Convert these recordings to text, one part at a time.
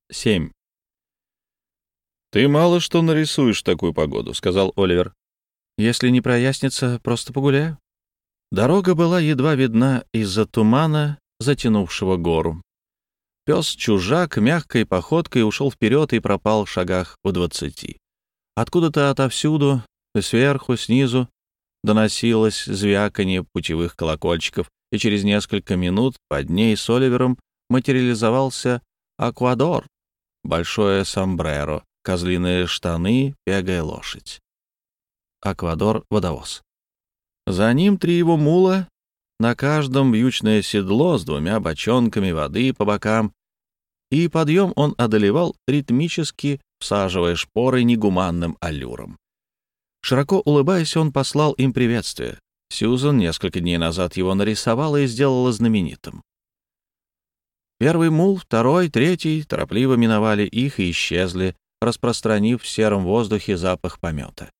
7. «Ты мало что нарисуешь в такую погоду», — сказал Оливер. «Если не прояснится, просто погуляю». Дорога была едва видна из-за тумана, затянувшего гору. Пес-чужак мягкой походкой ушел вперед и пропал в шагах в 20. Откуда-то отовсюду, сверху, снизу, доносилось звяканье путевых колокольчиков, и через несколько минут под ней с Оливером материализовался Аквадор, большое сомбреро, козлиные штаны, пегая лошадь. Аквадор — водовоз. За ним 3 его мула, на каждом вьючное седло с 2 бочонками воды по бокам, и подъем он одолевал ритмически, всаживая шпоры негуманным аллюром. Широко улыбаясь, он послал им приветствие. Сьюзан несколько дней назад его нарисовала и сделала знаменитым. Первый мул, второй, третий торопливо миновали их и исчезли, распространив в сером воздухе запах помета.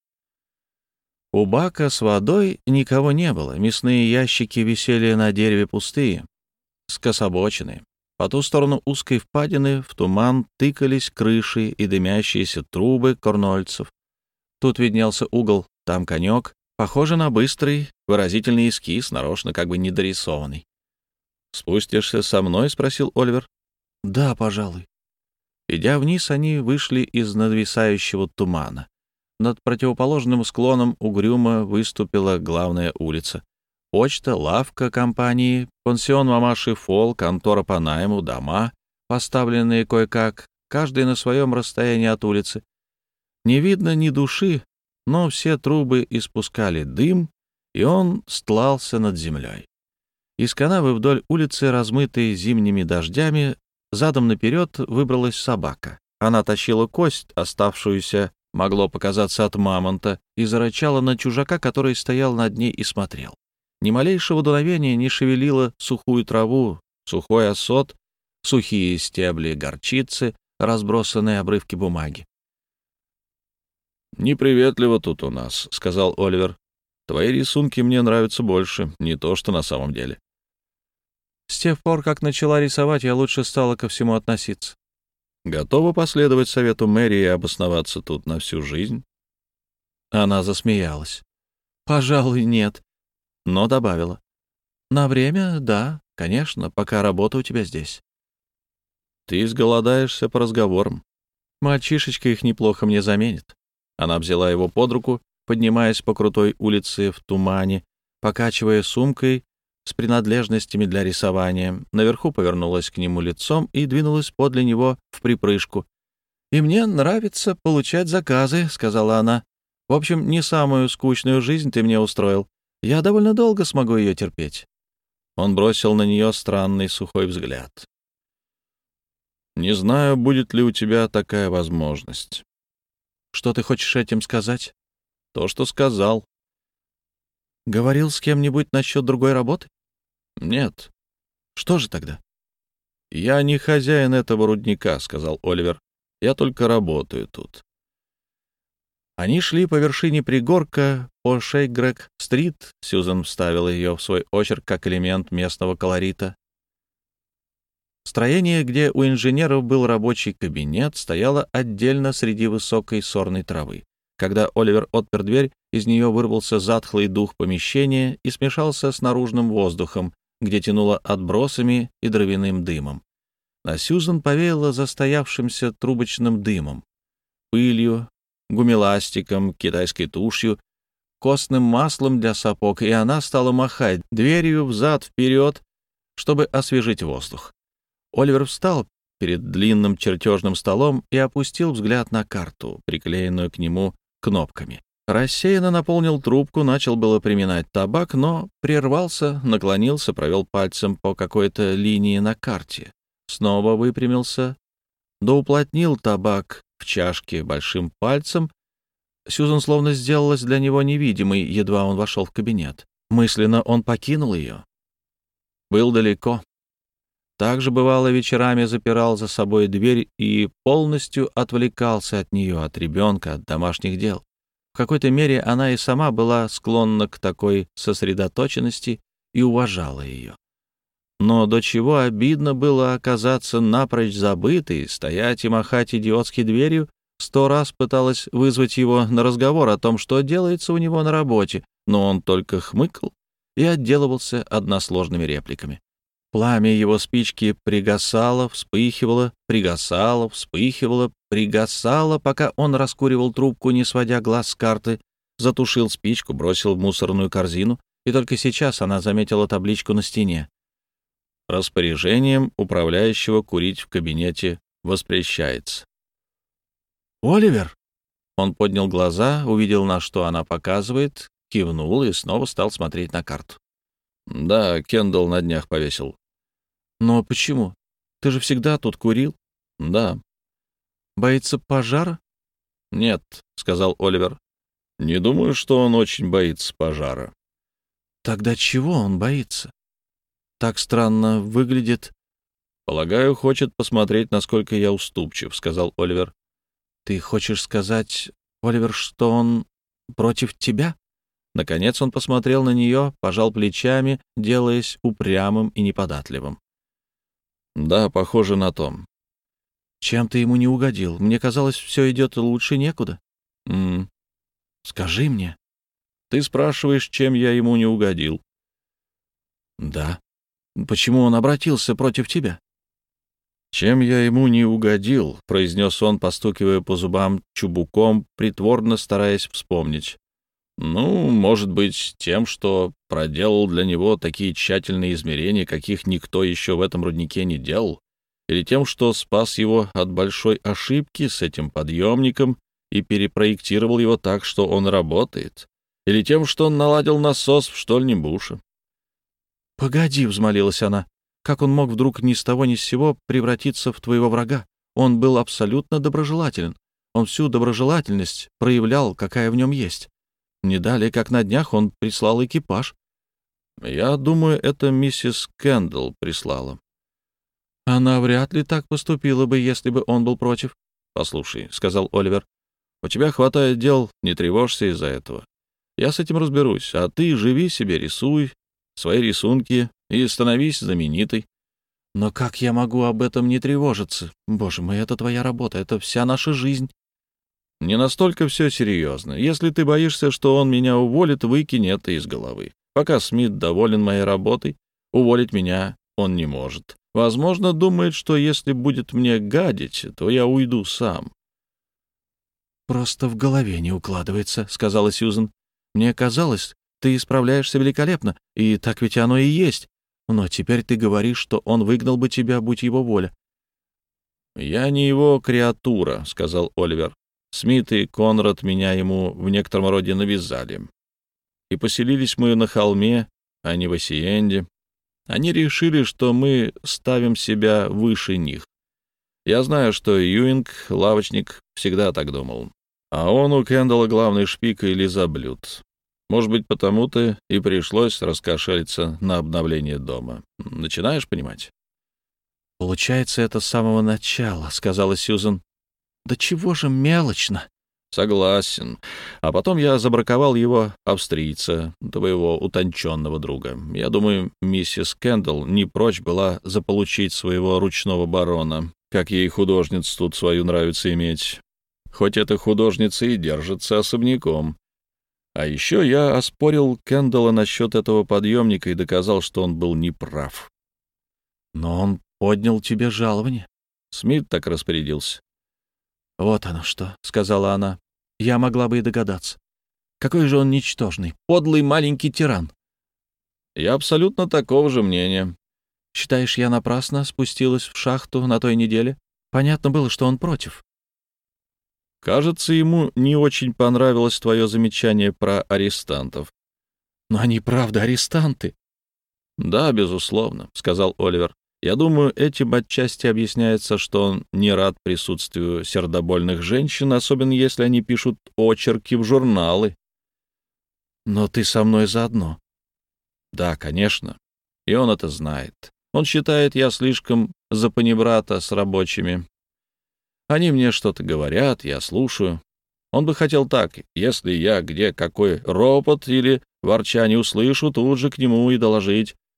У бака с водой никого не было, мясные ящики висели на дереве пустые, скособоченные. По ту сторону узкой впадины в туман тыкались крыши и дымящиеся трубы корнольцев. Тут виднелся угол, там конек, похоже на быстрый, выразительный эскиз, нарочно как бы недорисованный. «Спустишься со мной?» — спросил Оливер. «Да, пожалуй». Идя вниз, они вышли из нависающего тумана. Над противоположным склоном угрюмо выступила главная улица. Почта, лавка компании, пансион мамаши Фол, контора по найму, дома, поставленные кое-как, каждый на своем расстоянии от улицы. Не видно ни души, но все трубы испускали дым, и он стлался над землей. Из канавы вдоль улицы, размытой зимними дождями, задом наперед выбралась собака. Она тащила кость, оставшуюся, могло показаться, от мамонта, и зарычала на чужака, который стоял над ней и смотрел. Ни малейшего дуновения не шевелило сухую траву, сухой осот, сухие стебли горчицы, разбросанные обрывки бумаги. «Неприветливо тут у нас», — сказал Оливер. «Твои рисунки мне нравятся больше, не то что на самом деле». С тех пор, как начала рисовать, я лучше стала ко всему относиться. Готова последовать совету Мэри и обосноваться тут на всю жизнь? Она засмеялась. «Пожалуй, нет», но добавила. «На время, да, конечно, пока работа у тебя здесь». «Ты изголодаешься по разговорам. Мальчишечка их неплохо мне заменит». Она взяла его под руку, поднимаясь по крутой улице в тумане, покачивая сумкой с принадлежностями для рисования. Наверху повернулась к нему лицом и двинулась подле него в припрыжку. «И мне нравится получать заказы», — сказала она. «В общем, не самую скучную жизнь ты мне устроил. Я довольно долго смогу ее терпеть». Он бросил на нее странный сухой взгляд. «Не знаю, будет ли у тебя такая возможность». «Что ты хочешь этим сказать?» «То, что сказал». «Говорил с кем-нибудь насчет другой работы?» «Нет». «Что же тогда?» «Я не хозяин этого рудника», — сказал Оливер. «Я только работаю тут». Они шли по вершине пригорка по Шейгрек-стрит. Сьюзан вставила ее в свой очерк как элемент местного колорита. Строение, где у инженеров был рабочий кабинет, стояло отдельно среди высокой сорной травы. Когда Оливер отпер дверь, из нее вырвался затхлый дух помещения и смешался с наружным воздухом, где тянуло отбросами и дровяным дымом. На Сьюзан повеяло застоявшимся трубочным дымом, пылью, гумиластиком, китайской тушью, костным маслом для сапог, и она стала махать дверью взад-вперед, чтобы освежить воздух. Оливер встал перед длинным чертежным столом и опустил взгляд на карту, приклеенную к нему кнопками. Рассеянно наполнил трубку, начал было приминать табак, но прервался, наклонился, провел пальцем по какой-то линии на карте. Снова выпрямился, доуплотнил табак в чашке большим пальцем. Сьюзан словно сделалась для него невидимой, едва он вошел в кабинет. Мысленно он покинул ее. Был далеко. Также, бывало, вечерами запирал за собой дверь и полностью отвлекался от нее, от ребенка, от домашних дел. В какой-то мере она и сама была склонна к такой сосредоточенности и уважала ее. но до чего обидно было оказаться напрочь забытой, стоять и махать идиотской дверью. 100 раз пыталась вызвать его на разговор о том, что делается у него на работе, но он только хмыкал и отделывался односложными репликами. Пламя его спички пригасало, вспыхивало, пригасало, вспыхивало, пригасало, пока он раскуривал трубку, не сводя глаз с карты, затушил спичку, бросил в мусорную корзину, и только сейчас она заметила табличку на стене. Распоряжением управляющего курить в кабинете воспрещается. «Оливер!» Он поднял глаза, увидел, на что она показывает, кивнул и снова стал смотреть на карту. «Да, Кендалл на днях повесил». «Но почему? Ты же всегда тут курил?» «Да». «Боится пожара?» «Нет», — сказал Оливер. «Не думаю, что он очень боится пожара». «Тогда чего он боится? Так странно выглядит». «Полагаю, хочет посмотреть, насколько я уступчив», — сказал Оливер. «Ты хочешь сказать, Оливер, что он против тебя?» Наконец он посмотрел на нее, пожал плечами, делаясь упрямым и неподатливым. «Да, похоже на то». «Чем ты ему не угодил? Мне казалось, все идет лучше некуда». «Скажи мне». «Ты спрашиваешь, чем я ему не угодил?» «Да. Почему он обратился против тебя?» «Чем я ему не угодил», — произнес он, постукивая по зубам чубуком, притворно стараясь вспомнить. «Ну, может быть, тем, что проделал для него такие тщательные измерения, каких никто еще в этом руднике не делал, или тем, что спас его от большой ошибки с этим подъемником и перепроектировал его так, что он работает, или тем, что он наладил насос в штольне Буша». «Погоди», — взмолилась она, — «как он мог вдруг ни с того ни с сего превратиться в твоего врага? Он был абсолютно доброжелателен. Он всю доброжелательность проявлял, какая в нем есть. Не далее, как на днях, он прислал экипаж». «Я думаю, это миссис Кендалл прислала». «Она вряд ли так поступила бы, если бы он был против». «Послушай», — сказал Оливер, — «у тебя хватает дел, не тревожься из-за этого. Я с этим разберусь, а ты живи себе, рисуй свои рисунки и становись знаменитой». «Но как я могу об этом не тревожиться? Боже мой, это твоя работа, это вся наша жизнь». «Не настолько все серьезно. Если ты боишься, что он меня уволит, выкинь это из головы. Пока Смит доволен моей работой, уволить меня он не может. Возможно, думает, что если будет мне гадить, то я уйду сам». «Просто в голове не укладывается», — сказала Сьюзен. «Мне казалось, ты справляешься великолепно, и так ведь оно и есть. Но теперь ты говоришь, что он выгнал бы тебя, будь его воля». «Я не его креатура», — сказал Оливер. «Смит и Конрад меня ему в некотором роде навязали. И поселились мы на холме, а не в Осиенде. Они решили, что мы ставим себя выше них. Я знаю, что Юинг, лавочник, всегда так думал. А он у Кендалла главный шпик и лизоблюд. Может быть, потому-то и пришлось раскошелиться на обновление дома. Начинаешь понимать?» «Получается, это с самого начала», — сказала Сьюзен. «Да чего же мелочно?» «Согласен. А потом я забраковал его австрийца, твоего утонченного друга. Я думаю, миссис Кендалл не прочь была заполучить своего ручного барона, как ей художниц тут свою нравится иметь. Хоть эта художница и держится особняком. А еще я оспорил Кендалла насчет этого подъемника и доказал, что он был неправ». «Но он поднял тебе жалование». Смит так распорядился. «Вот оно что», — сказала она. «Я могла бы и догадаться. Какой же он ничтожный, подлый маленький тиран». «Я абсолютно такого же мнения». «Считаешь, я напрасно спустилась в шахту на той неделе? Понятно было, что он против». «Кажется, ему не очень понравилось твое замечание про арестантов». «Но они правда арестанты». «Да, безусловно», — сказал Оливер. «Я думаю, этим отчасти объясняется, что он не рад присутствию сердобольных женщин, особенно если они пишут очерки в журналы». «Но ты со мной заодно». «Да, конечно. И он это знает. Он считает, я слишком запанибрата с рабочими. Они мне что-то говорят, я слушаю. Он бы хотел так: если я где какой ропот или ворчание услышу, тут же к нему и доложить.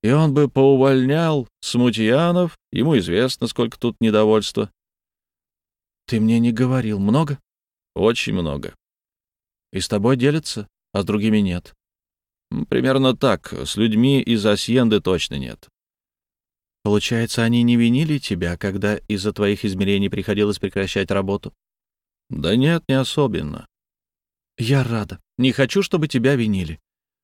И он бы поувольнял смутьянов, ему известно, сколько тут недовольства. Ты мне не говорил. Много? Очень много. И с тобой делятся, а с другими нет. Примерно так. С людьми из Асьенды точно нет. Получается, они не винили тебя, когда из-за твоих измерений приходилось прекращать работу? Да нет, не особенно. Я рада. Не хочу, чтобы тебя винили.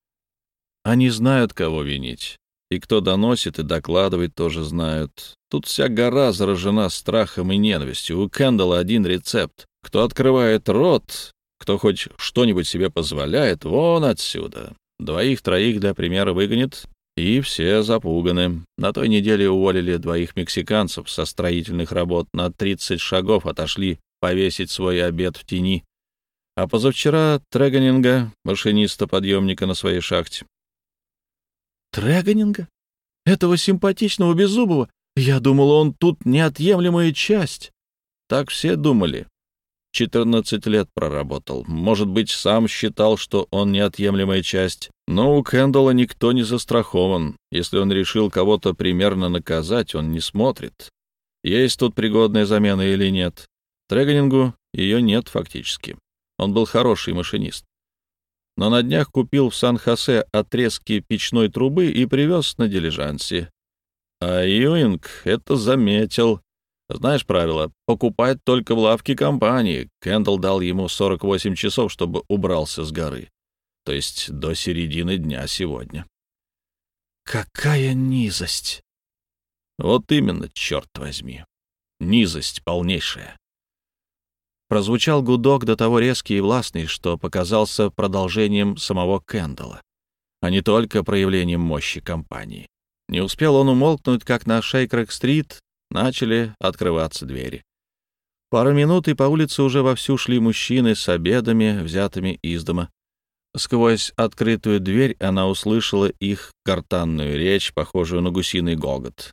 Они знают, кого винить. И кто доносит и докладывает, тоже знают. Тут вся гора заражена страхом и ненавистью. У Кэндалла один рецепт. Кто открывает рот, кто хоть что-нибудь себе позволяет, вон отсюда. Двоих-троих для примера выгонит, и все запуганы. На той неделе уволили 2 мексиканцев со строительных работ, на 30 шагов отошли повесить свой обед в тени. А позавчера Треганинга, машиниста подъемника на своей шахте. Треганинга? Этого симпатичного беззубого? Я думал, он тут неотъемлемая часть. Так все думали. 14 лет проработал. Может быть, сам считал, что он неотъемлемая часть. Но у Кэндалла никто не застрахован. Если он решил кого-то примерно наказать, он не смотрит, есть тут пригодная замена или нет. Треганингу ее нет фактически. Он был хороший машинист. Но на днях купил в Сан-Хосе отрезки печной трубы и привез на дилижансе. А Юинг это заметил. Знаешь правило, покупать только в лавке компании. Кэндалл дал ему 48 часов, чтобы убрался с горы. То есть до середины дня сегодня. Какая низость! Вот именно, черт возьми. Низость полнейшая. Прозвучал гудок до того резкий и властный, что показался продолжением самого Кэндалла, а не только проявлением мощи компании. Не успел он умолкнуть, как на Шейкрэг-стрит начали открываться двери. Пару минут, и по улице уже вовсю шли мужчины с обедами, взятыми из дома. Сквозь открытую дверь она услышала их гортанную речь, похожую на гусиный гогот.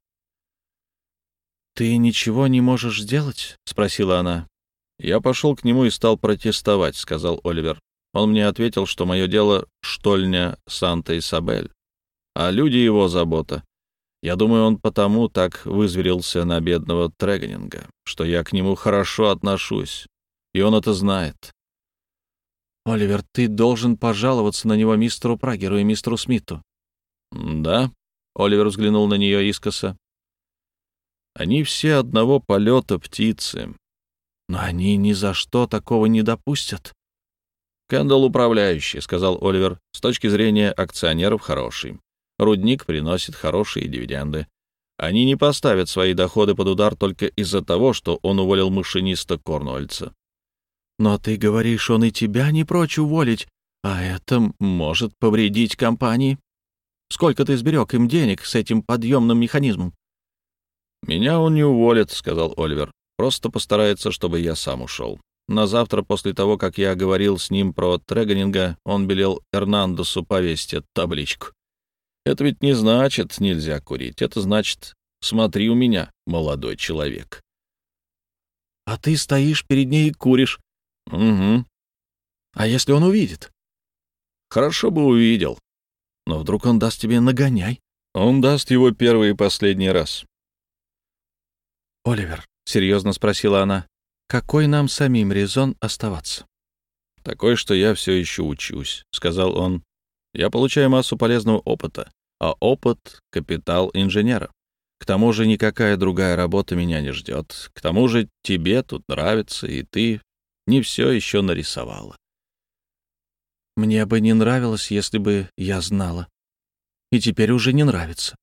«Ты ничего не можешь сделать?» — спросила она. «Я пошел к нему и стал протестовать», — сказал Оливер. Он мне ответил, что мое дело — штольня Санта-Исабель, а люди — его забота. Я думаю, он потому так вызверился на бедного Треганинга, что я к нему хорошо отношусь, и он это знает. «Оливер, ты должен пожаловаться на него мистеру Прагеру и мистеру Смиту». «Да?» — Оливер взглянул на нее искоса. «Они все одного полета птицы. Но они ни за что такого не допустят». «Кэндалл управляющий», — сказал Оливер, — «с точки зрения акционеров хороший. Рудник приносит хорошие дивиденды. Они не поставят свои доходы под удар только из-за того, что он уволил машиниста Корнуэльца». «Но ты говоришь, он и тебя не прочь уволить, а это может повредить компании. Сколько ты сберег им денег с этим подъемным механизмом?» «Меня он не уволит», — сказал Оливер. «Просто постарается, чтобы я сам ушел. На завтра, после того, как я говорил с ним про Треганинга, он велел Эрнандесу повесить эту табличку. Это ведь не значит нельзя курить. Это значит смотри у меня, молодой человек». «А ты стоишь перед ней и куришь». «Угу. А если он увидит?» «Хорошо бы увидел. Но вдруг он даст тебе нагоняй?» «Он даст его первый и последний раз». «Оливер», — серьезно спросила она, — «какой нам самим резон оставаться?» «Такой, что я все еще учусь», — сказал он. «Я получаю массу полезного опыта, а опыт — капитал инженера. К тому же никакая другая работа меня не ждет. К тому же тебе тут нравится, и ты не все еще нарисовала». «Мне бы не нравилось, если бы я знала. И теперь уже не нравится».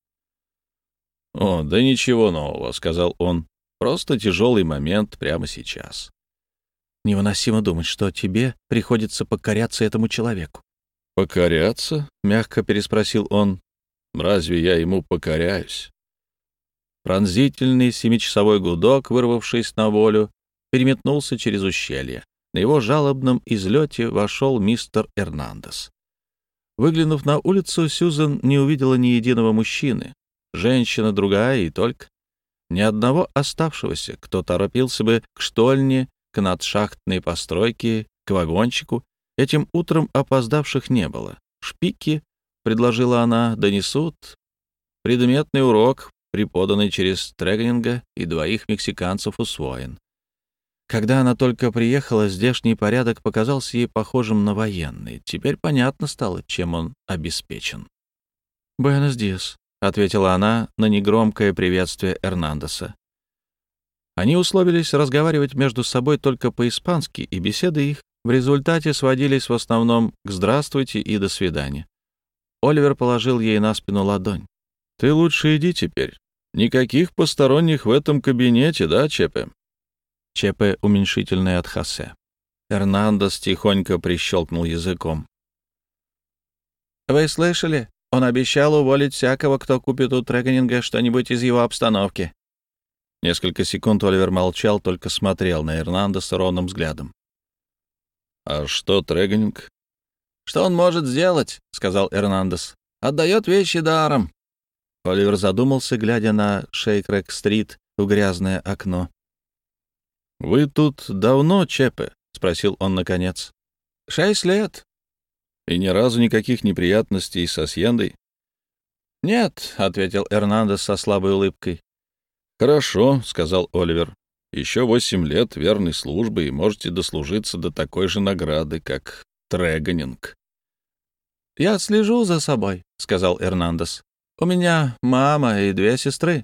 «О, да ничего нового», — сказал он. «Просто тяжелый момент прямо сейчас». «Невыносимо думать, что тебе приходится покоряться этому человеку». «Покоряться?» — мягко переспросил он. «Разве я ему покоряюсь?» Пронзительный 7-часовой гудок, вырвавшись на волю, переметнулся через ущелье. На его жалобном излете вошел мистер Эрнандес. Выглянув на улицу, Сьюзен не увидела ни единого мужчины. Женщина другая и только. Ни одного оставшегося, кто торопился бы к штольне, к надшахтной постройке, к вагончику. Этим утром опоздавших не было. «Шпики», — предложила она, — «донесут». предметный урок, преподанный через Трегнинга и двоих мексиканцев, усвоен. Когда она только приехала, здешний порядок показался ей похожим на военный. Теперь понятно стало, чем он обеспечен. «Буэнос диас», — ответила она на негромкое приветствие Эрнандеса. Они условились разговаривать между собой только по-испански, и беседы их в результате сводились в основном к «здравствуйте» и «до свидания». Оливер положил ей на спину ладонь. «Ты лучше иди теперь. Никаких посторонних в этом кабинете, да, Чепе?» Чепе уменьшительное от Хосе. Эрнандес тихонько прищелкнул языком. «Вы слышали? Он обещал уволить всякого, кто купит у Трегнинга что-нибудь из его обстановки». Несколько секунд Оливер молчал, только смотрел на Эрнандеса ровным взглядом. «А что Трегнинг?» «Что он может сделать?» — сказал Эрнандес. «Отдает вещи даром». Оливер задумался, глядя на Шейкрек-стрит в грязное окно. «Вы тут давно, Чепе?» — спросил он наконец. 6 лет. «И ни разу никаких неприятностей с Асьендой?» «Нет», — ответил Эрнандес со слабой улыбкой. «Хорошо», — сказал Оливер. «Еще 8 лет верной службы, и можете дослужиться до такой же награды, как Трегнинг». «Я слежу за собой», — сказал Эрнандес. «У меня мама и 2 сестры».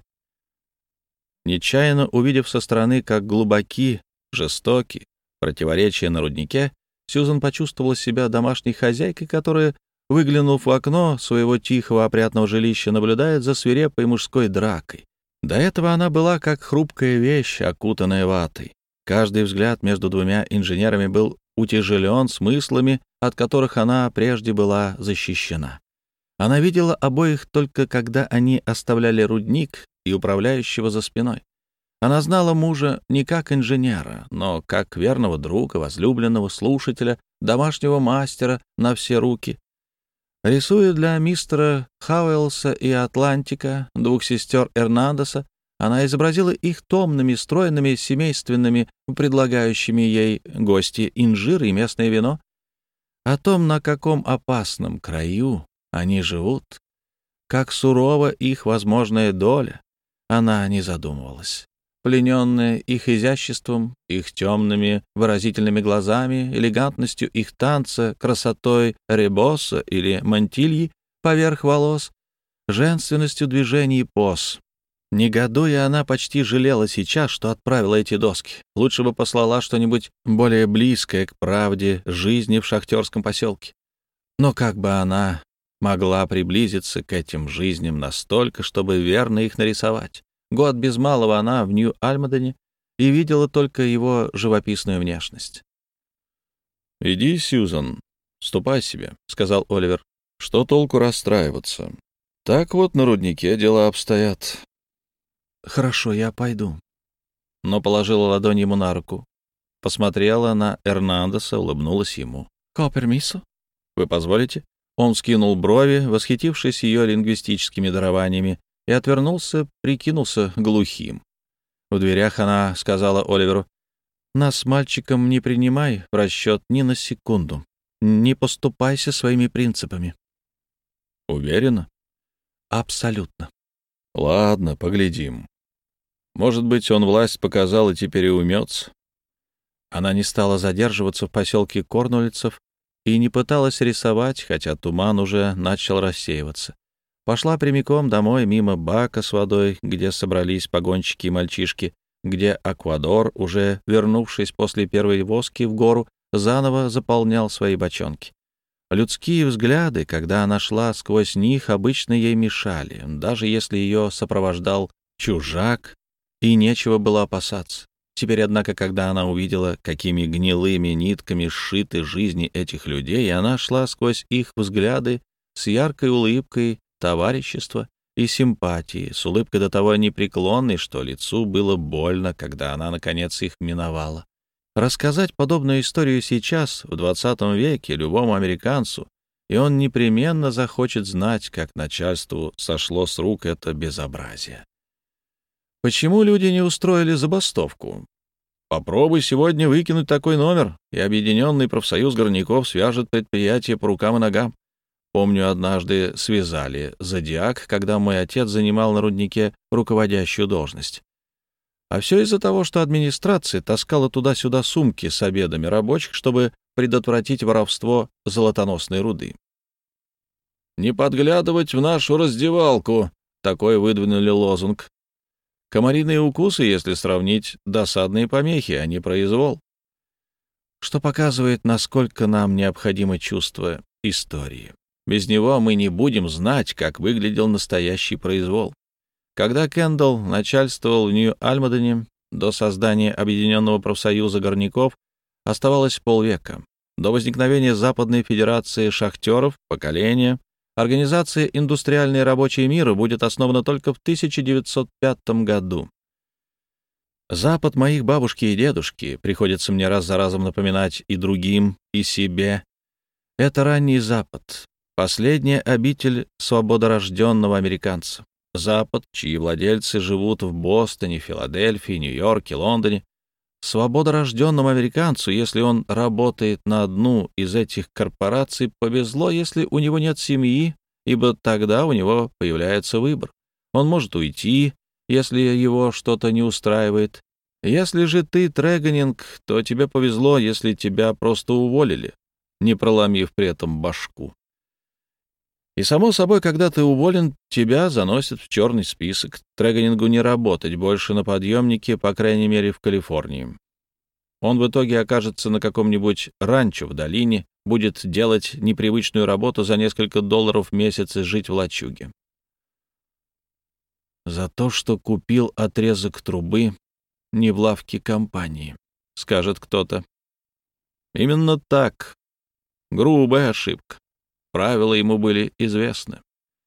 Нечаянно увидев со стороны, как глубоки, жестоки противоречия на руднике, Сьюзан почувствовала себя домашней хозяйкой, которая, выглянув в окно своего тихого опрятного жилища, наблюдает за свирепой мужской дракой. До этого она была как хрупкая вещь, окутанная ватой. Каждый взгляд между двумя инженерами был утяжелен смыслами, от которых она прежде была защищена. Она видела обоих только когда они оставляли рудник и управляющего за спиной. Она знала мужа не как инженера, но как верного друга, возлюбленного слушателя, домашнего мастера на все руки. Рисуя для мистера Хауэлса и Атлантика, 2 сестер Эрнандеса, она изобразила их томными, стройными, семейственными, предлагающими ей гости инжир и местное вино. О том, на каком опасном краю они живут, как сурова их возможная доля, она не задумывалась. Плененная их изяществом, их темными выразительными глазами, элегантностью их танца, красотой ребоса или мантильи поверх волос, женственностью движений и поз. Негодуя, она почти жалела сейчас, что отправила эти доски. Лучше бы послала что-нибудь более близкое к правде жизни в шахтерском поселке. Но как бы она могла приблизиться к этим жизням настолько, чтобы верно их нарисовать? Год без малого она в Нью-Альмадене и видела только его живописную внешность. «Иди, Сьюзан, ступай себе», — сказал Оливер. «Что толку расстраиваться? Так вот на руднике дела обстоят». «Хорошо, я пойду». Но положила ладонь ему на руку. Посмотрела на Эрнандеса, улыбнулась ему. «Ко пермисо?» «Вы позволите?» Он вскинул брови, восхитившись ее лингвистическими дарованиями, и отвернулся, прикинулся глухим. В дверях она сказала Оливеру: «Нас с мальчиком не принимай в расчет ни на секунду. Не поступайся своими принципами». «Уверена?» «Абсолютно». «Ладно, поглядим. Может быть, он власть показал и теперь и умется». Она не стала задерживаться в поселке Корнуэльцев и не пыталась рисовать, хотя туман уже начал рассеиваться. Пошла прямиком домой, мимо бака с водой, где собрались погонщики и мальчишки, где Аквадор, уже вернувшись после первой воски в гору, заново заполнял свои бочонки. Людские взгляды, когда она шла сквозь них, обычно ей мешали, даже если ее сопровождал чужак, и нечего было опасаться. Теперь, однако, когда она увидела, какими гнилыми нитками сшиты жизни этих людей, она шла сквозь их взгляды с яркой улыбкой товарищества и симпатии, с улыбкой до того непреклонной, что лицу было больно, когда она, наконец, их миновала. Рассказать подобную историю сейчас, в 20 веке, любому американцу, и он непременно захочет знать, как начальству сошло с рук это безобразие. Почему люди не устроили забастовку? Попробуй сегодня выкинуть такой номер, и Объединенный профсоюз горняков свяжет предприятие по рукам и ногам. Помню, однажды связали «Зодиак», когда мой отец занимал на руднике руководящую должность. А все из-за того, что администрация таскала туда-сюда сумки с обедами рабочих, чтобы предотвратить воровство золотоносной руды. «Не подглядывать в нашу раздевалку», — такой выдвинули лозунг. Комариные укусы, если сравнить, досадные помехи, а не произвол. Что показывает, насколько нам необходимо чувство истории. Без него мы не будем знать, как выглядел настоящий произвол. Когда Кэндалл начальствовал в Нью-Альмадене, до создания Объединенного профсоюза горняков оставалось полвека. До возникновения Западной Федерации шахтеров, поколения, Организация «Индустриальный рабочий мир» будет основана только в 1905 году. Запад моих бабушки и дедушки, приходится мне раз за разом напоминать и другим, и себе, это ранний Запад, последняя обитель свободорожденного американца. Запад, чьи владельцы живут в Бостоне, Филадельфии, Нью-Йорке, Лондоне. Свободорожденному американцу, если он работает на одну из этих корпораций, повезло, если у него нет семьи, ибо тогда у него появляется выбор. Он может уйти, если его что-то не устраивает. Если же ты трегонинг, то тебе повезло, если тебя просто уволили, не проломив при этом башку. И, само собой, когда ты уволен, тебя заносят в черный список. Трегонингу не работать больше на подъемнике, по крайней мере, в Калифорнии. Он в итоге окажется на каком-нибудь ранчо в долине, будет делать непривычную работу за несколько $1 в месяц и жить в лачуге. За то, что купил отрезок трубы не в лавке компании, скажет кто-то. Именно так. Грубая ошибка. Правила ему были известны.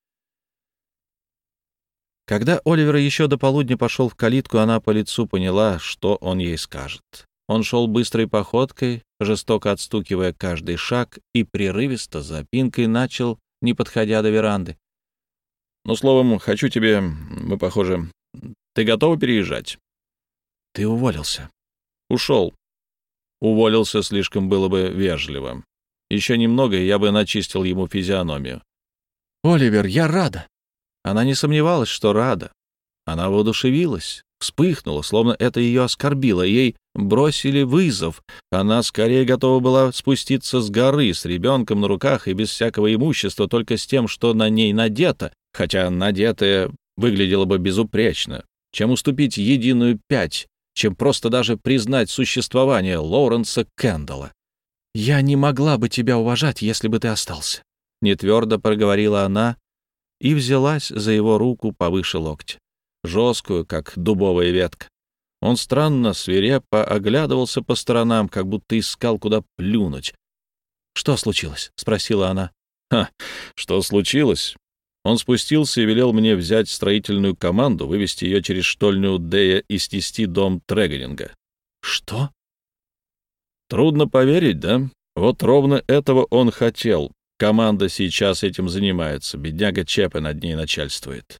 Когда Оливер еще до полудня пошел в калитку, она по лицу поняла, что он ей скажет. Он шел быстрой походкой, жестоко отстукивая каждый шаг, и прерывисто, запинкой начал, не подходя до веранды. «Ну, словом, хочу тебе... Мы похожи... Ты готова переезжать?» «Ты уволился». «Ушел». Уволился слишком было бы вежливо. Еще немного, и я бы начистил ему физиономию. «Оливер, я рада!» Она не сомневалась, что рада. Она воодушевилась, вспыхнула, словно это ее оскорбило. Ей бросили вызов. Она скорее готова была спуститься с горы с ребенком на руках и без всякого имущества, только с тем, что на ней надето, хотя надетое выглядело бы безупречно, чем уступить единую пять, чем просто даже признать существование Лоуренса Кэндалла. «Я не могла бы тебя уважать, если бы ты остался», — нетвердо проговорила она и взялась за его руку повыше локтя, жесткую, как дубовая ветка. Он странно, свирепо оглядывался по сторонам, как будто искал, куда плюнуть. «Что случилось?» — спросила она. Что случилось?» Он спустился и велел мне взять строительную команду, вывести ее через штольню Дея и снести дом Трегонинга. «Что?» Трудно поверить, да? Вот ровно этого он хотел. Команда сейчас этим занимается. Бедняга Чеппе над ней начальствует.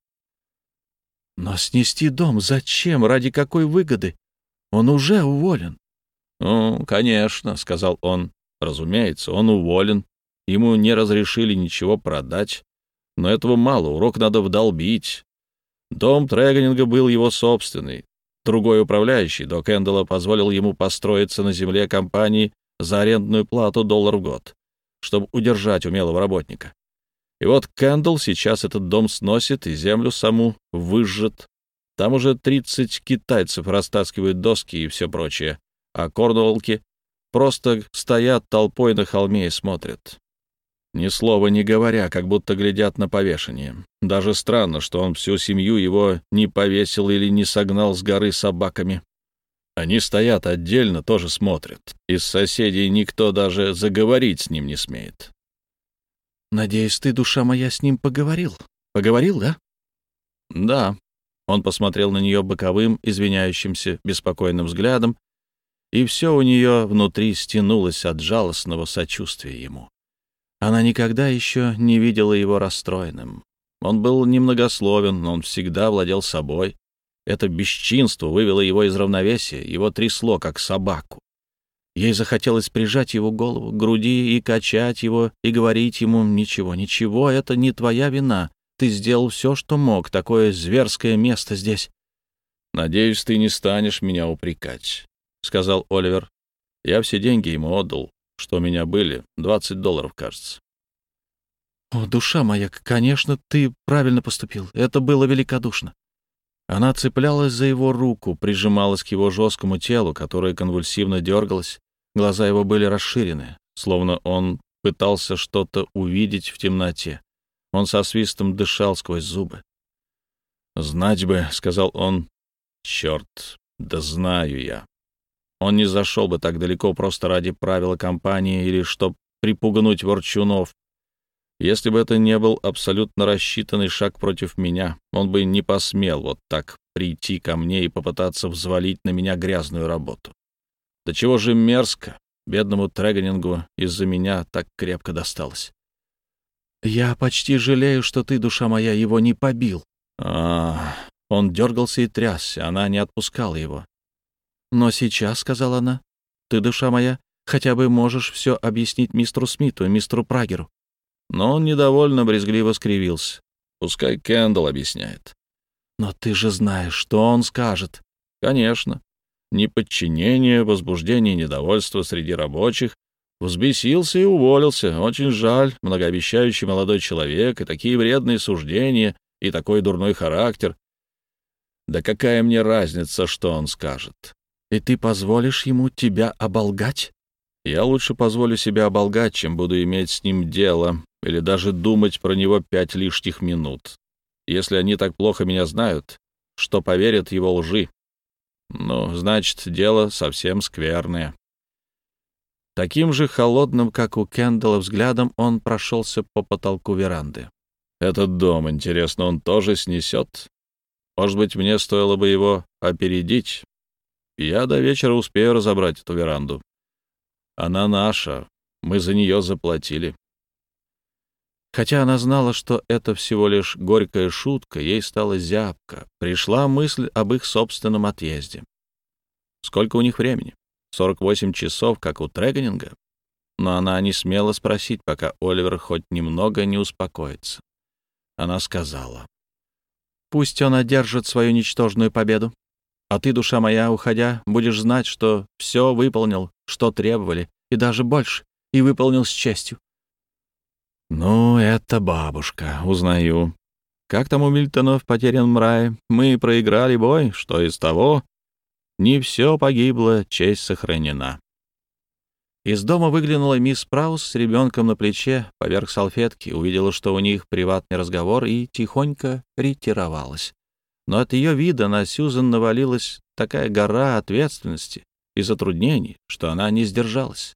Но снести дом зачем? Ради какой выгоды? Он уже уволен. «Ну, конечно», — сказал он. «Разумеется, он уволен. Ему не разрешили ничего продать. Но этого мало, урок надо вдолбить. Дом Трегонинга был его собственный. Другой управляющий до Кэндалла позволил ему построиться на земле компании за арендную плату $1 в год, чтобы удержать умелого работника. И вот Кэндалл сейчас этот дом сносит и землю саму выжжет. Там уже 30 китайцев растаскивают доски и все прочее, а корнуоллки просто стоят толпой на холме и смотрят. Ни слова не говоря, как будто глядят на повешение. Даже странно, что он всю семью его не повесил или не согнал с горы собаками. Они стоят отдельно, тоже смотрят. Из соседей никто даже заговорить с ним не смеет. «Надеюсь, ты, душа моя, с ним поговорил? Поговорил, да?» «Да». Он посмотрел на нее боковым, извиняющимся, беспокойным взглядом, и все у нее внутри стянулось от жалостного сочувствия ему. Она никогда еще не видела его расстроенным. Он был немногословен, но он всегда владел собой. Это бесчинство вывело его из равновесия, его трясло, как собаку. Ей захотелось прижать его голову к груди и качать его, и говорить ему: «Ничего, ничего, это не твоя вина. Ты сделал все, что мог. Такое зверское место здесь». «Надеюсь, ты не станешь меня упрекать», — сказал Оливер. «Я все деньги ему отдал, что у меня были, $20, кажется». «О, душа моя, конечно, ты правильно поступил. Это было великодушно». Она цеплялась за его руку, прижималась к его жесткому телу, которое конвульсивно дергалось. Глаза его были расширены, словно он пытался что-то увидеть в темноте. Он со свистом дышал сквозь зубы. «Знать бы», — сказал он, — «черт, да знаю я». Он не зашел бы так далеко просто ради правила компании или чтоб припугнуть ворчунов. Если бы это не был абсолютно рассчитанный шаг против меня, он бы не посмел вот так прийти ко мне и попытаться взвалить на меня грязную работу. Да чего же мерзко, бедному Трегонингу из-за меня так крепко досталось. «Я почти жалею, что ты, душа моя, его не побил». Он дергался и трясся, она не отпускала его. «Но сейчас, — сказала она, — ты, душа моя, хотя бы можешь все объяснить мистеру Смиту и мистеру Прагеру». Но он недовольно брезгливо скривился. «Пускай Кэндалл объясняет». «Но ты же знаешь, что он скажет». «Конечно. Неподчинение, возбуждение недовольства среди рабочих. Взбесился и уволился. Очень жаль, многообещающий молодой человек, и такие вредные суждения, и такой дурной характер. Да какая мне разница, что он скажет? И ты позволишь ему тебя оболгать?» «Я лучше позволю себя оболгать, чем буду иметь с ним дело или даже думать про него 5 лишних минут. Если они так плохо меня знают, что поверят его лжи. Ну, значит, дело совсем скверное». Таким же холодным, как у Кэндалла, взглядом он прошелся по потолку веранды. «Этот дом, интересно, он тоже снесет? Может быть, мне стоило бы его опередить? Я до вечера успею разобрать эту веранду. Она наша, мы за нее заплатили». Хотя она знала, что это всего лишь горькая шутка, ей стало зябко. Пришла мысль об их собственном отъезде. Сколько у них времени? 48 часов, как у Трегонинга? Но она не смела спросить, пока Оливер хоть немного не успокоится. Она сказала: «Пусть он одержит свою ничтожную победу. А ты, душа моя, уходя, будешь знать, что все выполнил, что требовали, и даже больше, и выполнил с честью». «Ну, это бабушка, узнаю. Как там у Мильтона в «Потерянном рае»? Мы проиграли бой, что из того? Не все погибло, честь сохранена». Из дома выглянула мисс Праус с ребенком на плече поверх салфетки, увидела, что у них приватный разговор, и тихонько ретировалась. Но от ее вида на Сьюзен навалилась такая гора ответственности и затруднений, что она не сдержалась.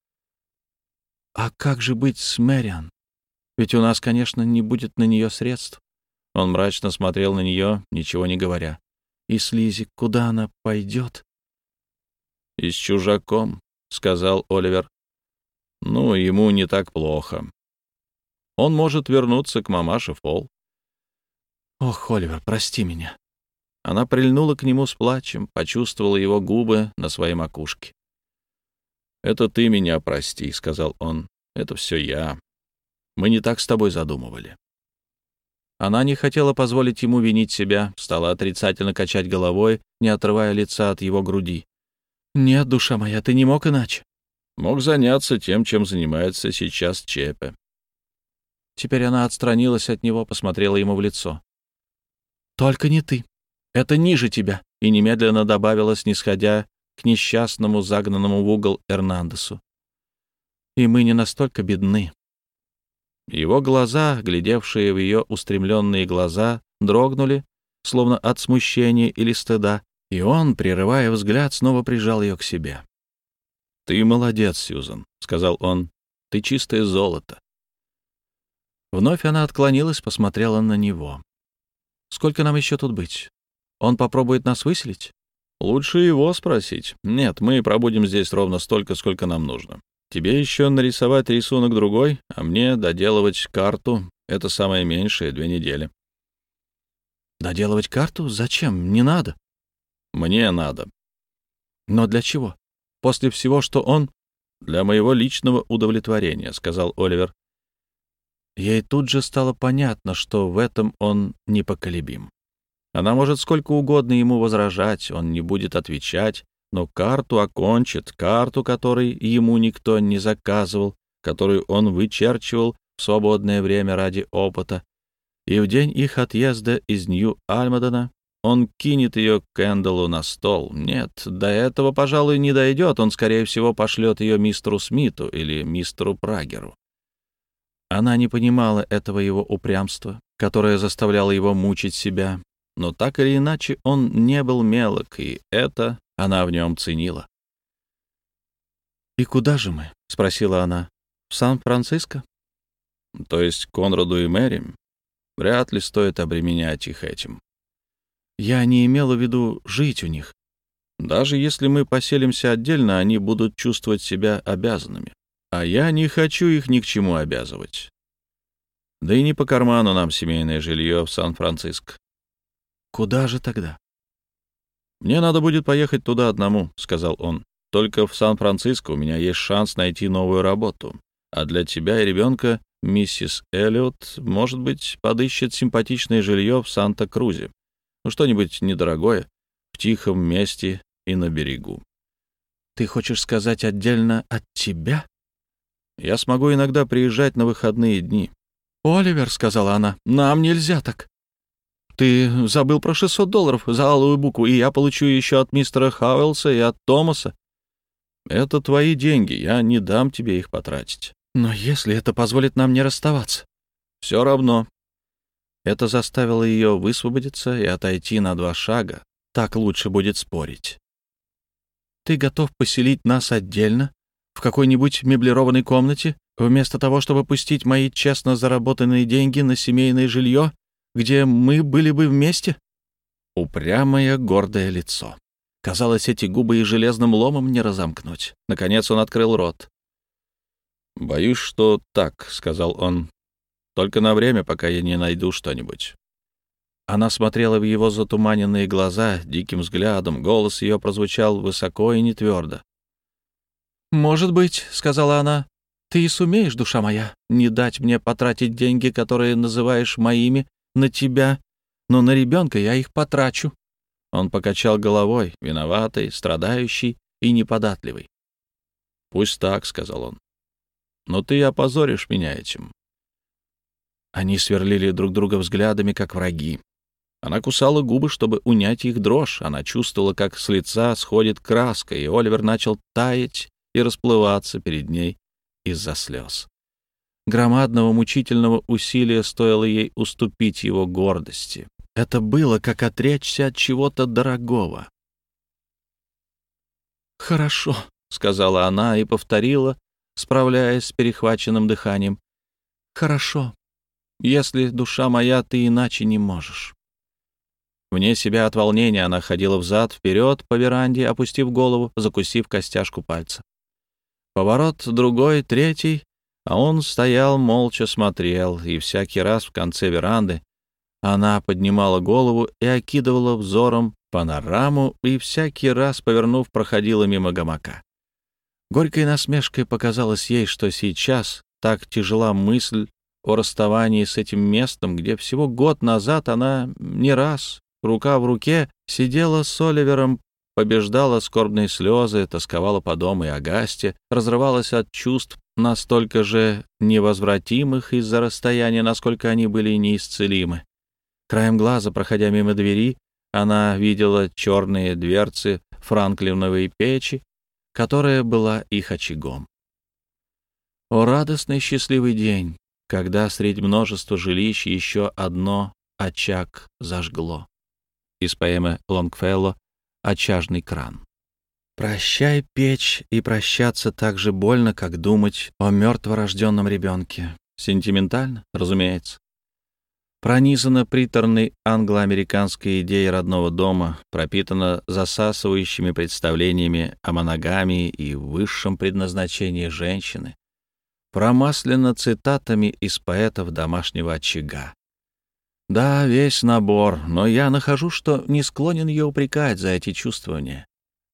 «А как же быть с Мэриан? Ведь у нас, конечно, не будет на нее средств». Он мрачно смотрел на нее, ничего не говоря. «И с Лиззи, куда она пойдет?» «И с чужаком», — сказал Оливер. «Ну, ему не так плохо. Он может вернуться к мамаше Фолл». «Ох, Оливер, прости меня». Она прильнула к нему с плачем, почувствовала его губы на своей макушке. «Это ты меня прости», — сказал он. «Это все я. Мы не так с тобой задумывали». Она не хотела позволить ему винить себя, стала отрицательно качать головой, не отрывая лица от его груди. «Нет, душа моя, ты не мог иначе». «Мог заняться тем, чем занимается сейчас Чепе». Теперь она отстранилась от него, посмотрела ему в лицо. «Только не ты. Это ниже тебя», и немедленно добавила, снисходя к несчастному, загнанному в угол Эрнандесу. «И мы не настолько бедны». Его глаза, глядевшие в ее устремленные глаза, дрогнули, словно от смущения или стыда, и он, прерывая взгляд, снова прижал ее к себе. «Ты молодец, Сьюзан», — сказал он, — «ты чистое золото». Вновь она отклонилась, посмотрела на него. «Сколько нам еще тут быть? Он попробует нас выселить?» «Лучше его спросить. Нет, мы пробудем здесь ровно столько, сколько нам нужно. Тебе еще нарисовать рисунок другой, а мне доделывать карту. Это самое меньшее, 2 недели». «Доделывать карту? Зачем? Не надо». «Мне надо». «Но для чего?» после всего, что он... «Для моего личного удовлетворения», — сказал Оливер. Ей тут же стало понятно, что в этом он непоколебим. Она может сколько угодно ему возражать, он не будет отвечать, но карту окончит, карту, которой ему никто не заказывал, которую он вычерчивал в свободное время ради опыта. И в день их отъезда из Нью-Альмадена он кинет ее Кэндаллу на стол. Нет, до этого, пожалуй, не дойдет. Он, скорее всего, пошлет ее мистеру Смиту или мистеру Прагеру. Она не понимала этого его упрямства, которое заставляло его мучить себя. Но так или иначе он не был мелок, и это она в нем ценила. «И куда же мы?» — спросила она. «В Сан-Франциско?» «То есть Конраду и Мэри? Вряд ли стоит обременять их этим». «Я не имела в виду жить у них. Даже если мы поселимся отдельно, они будут чувствовать себя обязанными. А я не хочу их ни к чему обязывать. Да и не по карману нам семейное жилье в Сан-Франциско». «Куда же тогда?» «Мне надо будет поехать туда одному», — сказал он. «Только в Сан-Франциско у меня есть шанс найти новую работу. А для тебя и ребенка миссис Эллиот, может быть, подыщет симпатичное жилье в Санта-Крузе. Ну, что-нибудь недорогое, в тихом месте и на берегу». «Ты хочешь сказать отдельно от тебя?» «Я смогу иногда приезжать на выходные дни». «Оливер», — сказала она, — «нам нельзя так. Ты забыл про $600 за алую букву, и я получу еще от мистера Хауэлса и от Томаса». «Это твои деньги, я не дам тебе их потратить». «Но если это позволит нам не расставаться?» «Все равно». Это заставило ее высвободиться и отойти на 2 шага. Так лучше будет спорить. «Ты готов поселить нас отдельно, в какой-нибудь меблированной комнате, вместо того, чтобы пустить мои честно заработанные деньги на семейное жилье, где мы были бы вместе?» Упрямое, гордое лицо. Казалось, эти губы и железным ломом не разомкнуть. Наконец он открыл рот. «Боюсь, что так», — сказал он. «Только на время, пока я не найду что-нибудь». Она смотрела в его затуманенные глаза диким взглядом. Голос ее прозвучал высоко и нетвердо. «Может быть, — сказала она, — ты и сумеешь, душа моя, не дать мне потратить деньги, которые называешь моими, на тебя, но на ребенка я их потрачу». Он покачал головой, виноватый, страдающий и неподатливый. «Пусть так, — сказал он, — но ты опозоришь меня этим». Они сверлили друг друга взглядами, как враги. Она кусала губы, чтобы унять их дрожь. Она чувствовала, как с лица сходит краска, и Оливер начал таять и расплываться перед ней из-за слез. Громадного мучительного усилия стоило ей уступить его гордости. Это было, как отречься от чего-то дорогого. «Хорошо», — сказала она и повторила, справляясь с перехваченным дыханием. «Хорошо, если, душа моя, ты иначе не можешь». Вне себя от волнения она ходила взад-вперед по веранде, опустив голову, закусив костяшку пальца. Поворот другой, третий, а он стоял, молча смотрел, и всякий раз в конце веранды она поднимала голову и окидывала взором панораму, и всякий раз, повернув, проходила мимо гамака. Горькой насмешкой показалось ей, что сейчас так тяжела мысль о расставании с этим местом, где всего год назад она не раз, рука в руке, сидела с Оливером, побеждала скорбные слезы, тосковала по дому и Агасте, разрывалась от чувств настолько же невозвратимых из-за расстояния, насколько они были неисцелимы. Краем глаза, проходя мимо двери, она видела черные дверцы франклиновой печи, которая была их очагом. О, радостный счастливый день, когда среди множества жилищ еще одно очаг зажгло. Из поэмы Лонгфелло «Очажный кран». Прощай, печь, и прощаться так же больно, как думать о мертворожденном ребенке. Сентиментально, разумеется. Пронизана приторной англо-американской идеей родного дома, пропитана засасывающими представлениями о моногамии и высшем предназначении женщины, промаслена цитатами из поэтов домашнего очага. Да, весь набор, но я нахожу, что не склонен ее упрекать за эти чувствования.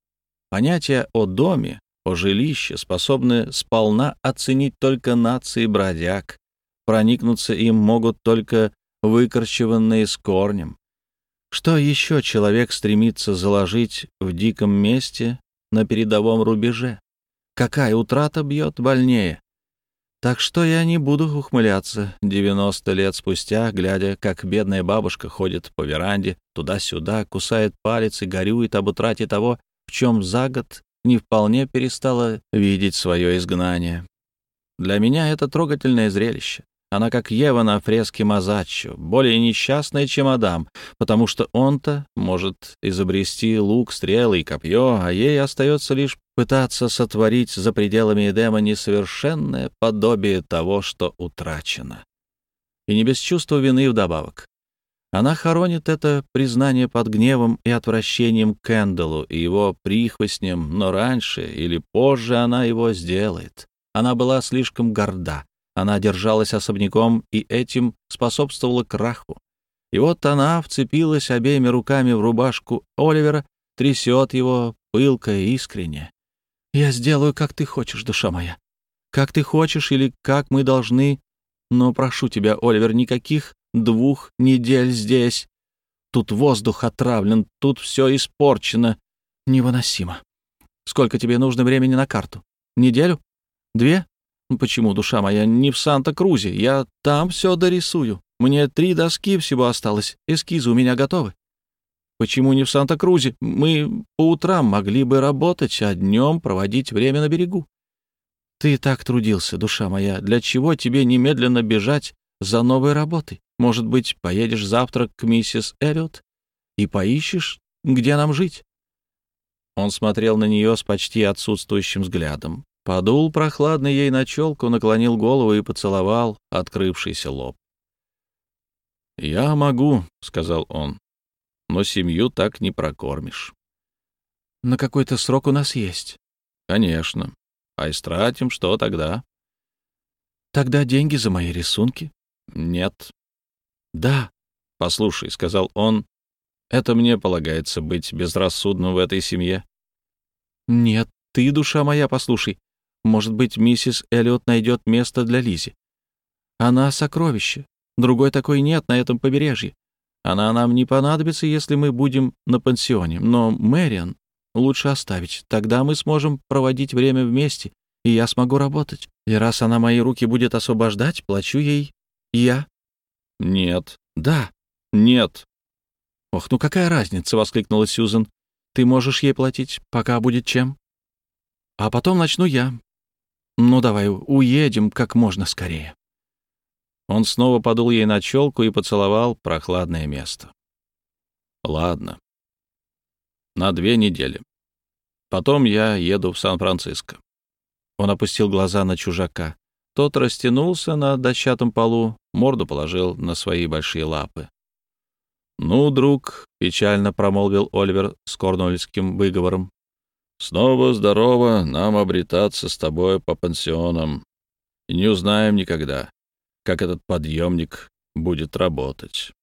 Понятие о доме, о жилище способны сполна оценить только нации бродяг. Проникнуться им могут только выкорчеванные с корнем. Что еще человек стремится заложить в диком месте на передовом рубеже? Какая утрата бьет больнее? Так что я не буду ухмыляться 90 лет спустя, глядя, как бедная бабушка ходит по веранде туда-сюда, кусает палец и горюет об утрате того, в чем за год не вполне перестала видеть свое изгнание. Для меня это трогательное зрелище. Она как Ева на фреске Мазаччо, более несчастная, чем Адам, потому что он-то может изобрести лук, стрелы и копье, а ей остается лишь пытаться сотворить за пределами Эдема несовершенное подобие того, что утрачено. И не без чувства вины вдобавок. Она хоронит это признание под гневом и отвращением к Кэндаллу и его прихвостням, но раньше или позже она его сделает. Она была слишком горда. Она держалась особняком и этим способствовала краху. И вот она вцепилась обеими руками в рубашку Оливера, трясет его пылко и искренне. «Я сделаю, как ты хочешь, душа моя. Как ты хочешь или как мы должны. Но прошу тебя, Оливер, никаких 2 недель здесь. Тут воздух отравлен, тут все испорчено. Невыносимо. Сколько тебе нужно времени на карту? Неделю? 2? Почему, душа моя, не в Санта-Крузе? Я там все дорисую. Мне 3 доски всего осталось. Эскизы у меня готовы. Почему не в Санта-Крузе? Мы по утрам могли бы работать, а днем проводить время на берегу. Ты так трудился, душа моя. Для чего тебе немедленно бежать за новой работой? Может быть, поедешь завтра к миссис Эллиот и поищешь, где нам жить?» Он смотрел на нее с почти отсутствующим взглядом. Подул прохладно ей на челку, наклонил голову и поцеловал открывшийся лоб. «Я могу», — сказал он, — «но семью так не прокормишь». «На какой-то срок у нас есть». «Конечно. А истратим, что тогда?» «Тогда деньги за мои рисунки». «Нет». «Да». «Послушай», — сказал он, — «это мне полагается быть безрассудным в этой семье». «Нет, ты, душа моя, послушай. Может быть, миссис Эллиот найдет место для Лизи. Она сокровище. Другой такой нет на этом побережье. Она нам не понадобится, если мы будем на пансионе. Но Мэриан лучше оставить. Тогда мы сможем проводить время вместе, и я смогу работать. И раз она мои руки будет освобождать, плачу ей я». «Нет». «Да». «Нет». «Ох, ну какая разница?» — воскликнула Сьюзен. «Ты можешь ей платить, пока будет чем. А потом начну я. Ну, давай, уедем как можно скорее». Он снова подул ей на челку и поцеловал прохладное место. «Ладно. На 2 недели. Потом я еду в Сан-Франциско». Он опустил глаза на чужака. Тот растянулся на дощатом полу, морду положил на свои большие лапы. «Ну, друг», — печально промолвил Оливер с корнуэльским выговором, — «снова здорово нам обретаться с тобой по пансионам. И не узнаем никогда, как этот подъемник будет работать».